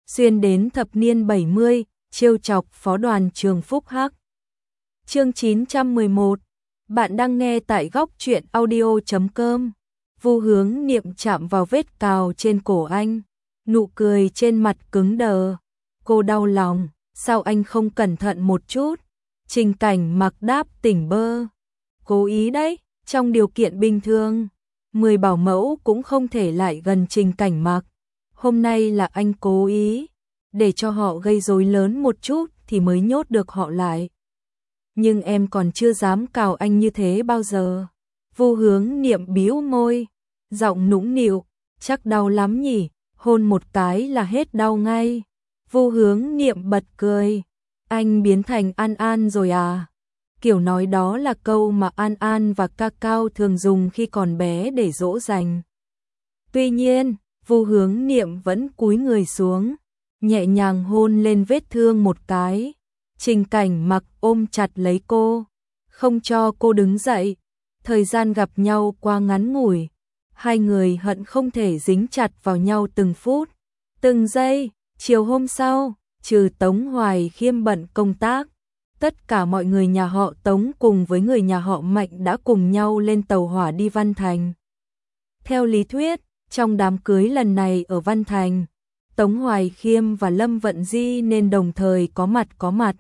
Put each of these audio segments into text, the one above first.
xuyên đến thập niên 70, trêu chọc phó đoàn trường Phúc Hắc. Chương 911. Bạn đang nghe tại góc truyện audio.com. Vu Hướng Niệm chạm vào vết cào trên cổ anh, nụ cười trên mặt cứng đờ. Cô đau lòng, sao anh không cẩn thận một chút? Trình Cảnh Mặc đáp tỉnh bơ. Cố ý đấy, trong điều kiện bình thường, 10 bảo mẫu cũng không thể lại gần Trình Cảnh Mặc. Hôm nay là anh cố ý, để cho họ gây rối lớn một chút thì mới nhốt được họ lại. Nhưng em còn chưa dám cào anh như thế bao giờ. Vu Hướng Niệm bĩu môi, giọng nũng nịu, chắc đau lắm nhỉ, hôn một cái là hết đau ngay. Vu Hướng Niệm bật cười, anh biến thành An An rồi à? Kiểu nói đó là câu mà An An và Cacao thường dùng khi còn bé để dỗ dành. Tuy nhiên, Vu Hướng Niệm vẫn cúi người xuống, nhẹ nhàng hôn lên vết thương một cái. Trình Cảnh Mặc ôm chặt lấy cô, không cho cô đứng dậy. Thời gian gặp nhau qua ngắn ngủi, hai người hận không thể dính chặt vào nhau từng phút, từng giây. Chiều hôm sau, trừ Tống Hoài Khiêm bận công tác, tất cả mọi người nhà họ Tống cùng với người nhà họ Mạnh đã cùng nhau lên tàu hỏa đi Văn Thành. Theo lý thuyết, trong đám cưới lần này ở Văn Thành, Tống Hoài Khiêm và Lâm Vận Di nên đồng thời có mặt.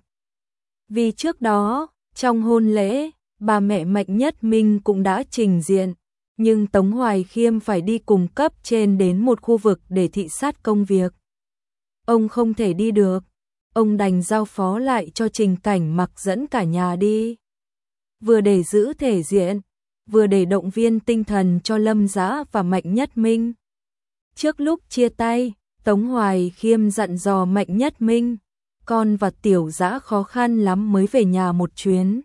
Vì trước đó, trong hôn lễ, bà mẹ Mạnh Nhất Minh cũng đã trình diện, nhưng Tống Hoài Khiêm phải đi cùng cấp trên đến một khu vực để thị sát công việc. Ông không thể đi được, ông đành giao phó lại cho Trình Cảnh Mặc dẫn cả nhà đi. Vừa để giữ thể diện, vừa để động viên tinh thần cho Lâm Dã và Mạnh Nhất Minh. Trước lúc chia tay, Tống Hoài Khiêm dặn dò Mạnh Nhất Minh, con và Tiểu Dã khó khăn lắm mới về nhà một chuyến.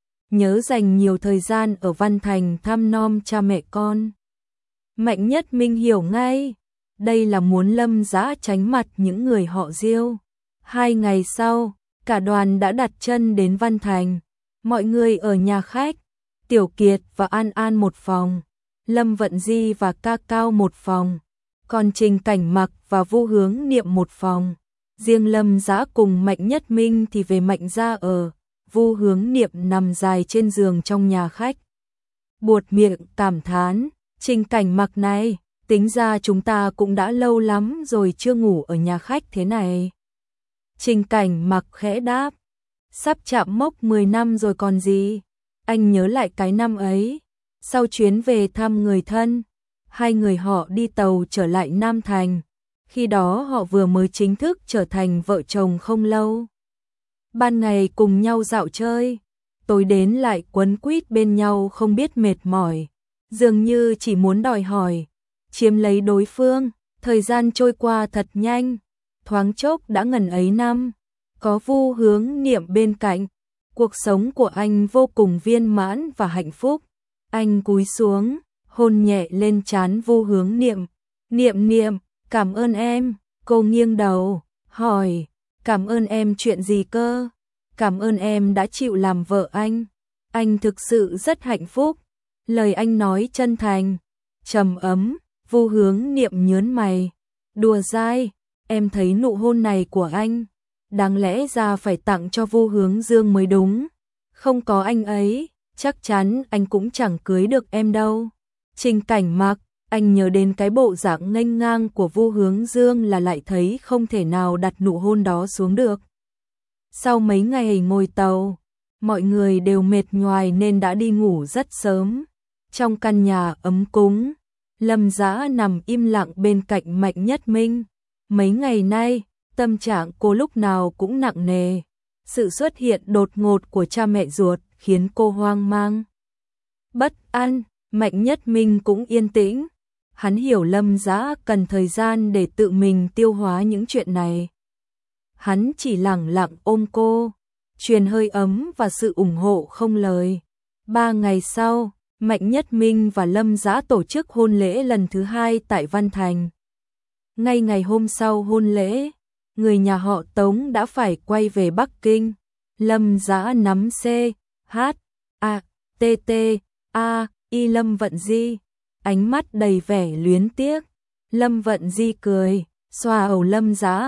Nhớ dành nhiều thời gian ở Văn Thành thăm nom cha mẹ con. Mạnh Nhất Minh hiểu ngay, đây là muốn Lâm Dã tránh mặt những người họ Diêu. 2 ngày sau, cả đoàn đã đặt chân đến Văn Thành. Mọi người ở nhà khách, Tiểu Kiệt và An An một phòng, Lâm Vận Di và Cacao một phòng, còn Trình Cảnh Mặc và Vu Hướng Niệm một phòng. Riêng Lâm Dã cùng Mạnh Nhất Minh thì về Mạnh gia ở. Vu Hướng Niệm nằm dài trên giường trong nhà khách, buột miệng cảm thán, Trình Cảnh Mặc này, tính ra chúng ta cũng đã lâu lắm rồi chưa ngủ ở nhà khách thế này. Trình Cảnh Mặc khẽ đáp, sắp chạm mốc 10 năm rồi còn gì. Anh nhớ lại cái năm ấy, sau chuyến về thăm người thân, hai người họ đi tàu trở lại Nam Thành. Khi đó họ vừa mới chính thức trở thành vợ chồng không lâu. Ban ngày cùng nhau dạo chơi, tối đến lại quấn quýt bên nhau không biết mệt mỏi, dường như chỉ muốn đòi hỏi, chiếm lấy đối phương. Thời gian trôi qua thật nhanh, thoáng chốc đã ngần ấy năm. Có Vu Hướng Niệm bên cạnh, cuộc sống của anh vô cùng viên mãn và hạnh phúc. Anh cúi xuống, hôn nhẹ lên trán Vu Hướng Niệm. Niệm Niệm, cảm ơn em. Cô nghiêng đầu, hỏi, cảm ơn em chuyện gì cơ? Cảm ơn em đã chịu làm vợ anh. Anh thực sự rất hạnh phúc. Lời anh nói chân thành, trầm ấm. Vu Hướng Niệm nhớn mày, đùa dai, em thấy nụ hôn này của anh, đáng lẽ ra phải tặng cho Vu Hướng Dương mới đúng. Không có anh ấy, chắc chắn anh cũng chẳng cưới được em đâu. Trình Cảnh Mặc, anh nhớ đến cái bộ dạng nghênh ngang của Vu Hướng Dương là lại thấy không thể nào đặt nụ hôn đó xuống được. Sau mấy ngày ngồi tàu, mọi người đều mệt nhoài nên đã đi ngủ rất sớm. Trong căn nhà ấm cúng, Lâm Dã nằm im lặng bên cạnh Mạnh Nhất Minh. Mấy ngày nay, tâm trạng cô lúc nào cũng nặng nề. Sự xuất hiện đột ngột của cha mẹ ruột khiến cô hoang mang, bất an. Mạnh Nhất Minh cũng yên tĩnh. Hắn hiểu Lâm Dã cần thời gian để tự mình tiêu hóa những chuyện này. Hắn chỉ lẳng lặng ôm cô, truyền hơi ấm và sự ủng hộ không lời. 3 ngày sau, Mạnh Nhất Minh và Lâm Dã tổ chức hôn lễ lần thứ 2 tại Văn Thành. Ngay ngày hôm sau hôn lễ, người nhà họ Tống đã phải quay về Bắc Kinh. Lâm Dã nắm C, H, A, T, T, A, Y Lâm Vận Di, ánh mắt đầy vẻ luyến tiếc. Lâm Vận Di cười, xoa đầu Lâm Dã,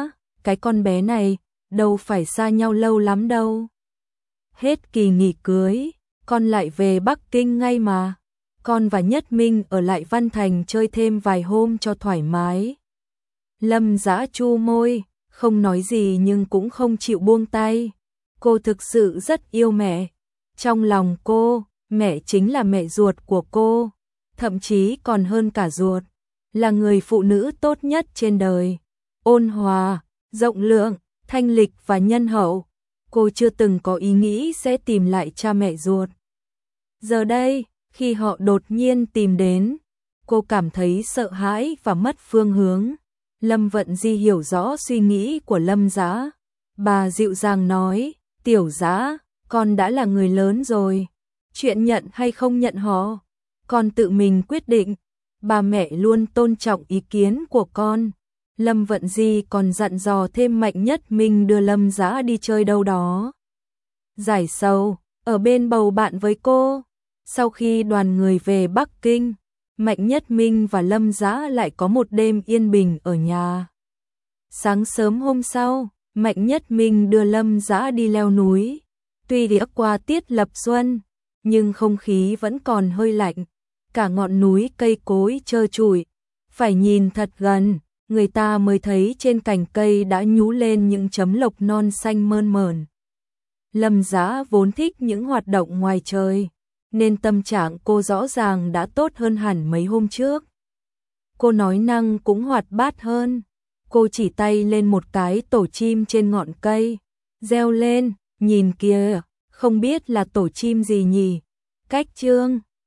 cái con bé này, đâu phải xa nhau lâu lắm đâu. Hết kỳ nghỉ cưới, con lại về Bắc Kinh ngay mà. Con và Nhất Minh ở lại Văn Thành chơi thêm vài hôm cho thoải mái. Lâm Dã chu môi, không nói gì nhưng cũng không chịu buông tay. Cô thực sự rất yêu mẹ. Trong lòng cô, mẹ chính là mẹ ruột của cô, thậm chí còn hơn cả ruột, là người phụ nữ tốt nhất trên đời. Ôn hòa, rộng lượng, thanh lịch và nhân hậu. Cô chưa từng có ý nghĩ sẽ tìm lại cha mẹ ruột. Giờ đây, khi họ đột nhiên tìm đến, cô cảm thấy sợ hãi và mất phương hướng. Lâm Vận Di hiểu rõ suy nghĩ của Lâm Dã. Bà dịu dàng nói, Tiểu Dã, con đã là người lớn rồi. Chuyện nhận hay không nhận họ, con tự mình quyết định. Bà mẹ luôn tôn trọng ý kiến của con. Lâm Vận Di còn dặn dò thêm Mạnh Nhất Minh đưa Lâm Dã đi chơi đâu đó. Giải sầu, ở bên bầu bạn với cô. Sau khi đoàn người về Bắc Kinh, Mạnh Nhất Minh và Lâm Dã lại có một đêm yên bình ở nhà. Sáng sớm hôm sau, Mạnh Nhất Minh đưa Lâm Dã đi leo núi. Tuy đã qua tiết lập xuân, nhưng không khí vẫn còn hơi lạnh. Cả ngọn núi cây cối trơ trụi, phải nhìn thật gần, người ta mới thấy trên cành cây đã nhú lên những chấm lộc non xanh mơn mởn. Lâm Dã vốn thích những hoạt động ngoài trời, nên tâm trạng cô rõ ràng đã tốt hơn hẳn mấy hôm trước. Cô nói năng cũng hoạt bát hơn. Cô chỉ tay lên một cái tổ chim trên ngọn cây, reo lên, nhìn kìa, không biết là tổ chim gì nhỉ? Cách chương